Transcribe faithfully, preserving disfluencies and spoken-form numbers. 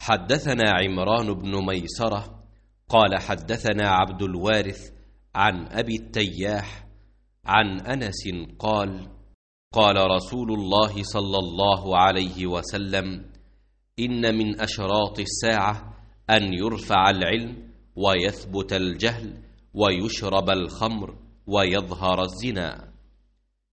حدثنا عمران بن ميسرة قال حدثنا عبد الوارث عن أبي التياح عن أنس قال قال رسول الله صلى الله عليه وسلم: إن من أشراط الساعة أن يرفع العلم ويثبت الجهل ويشرب الخمر ويظهر الزنا.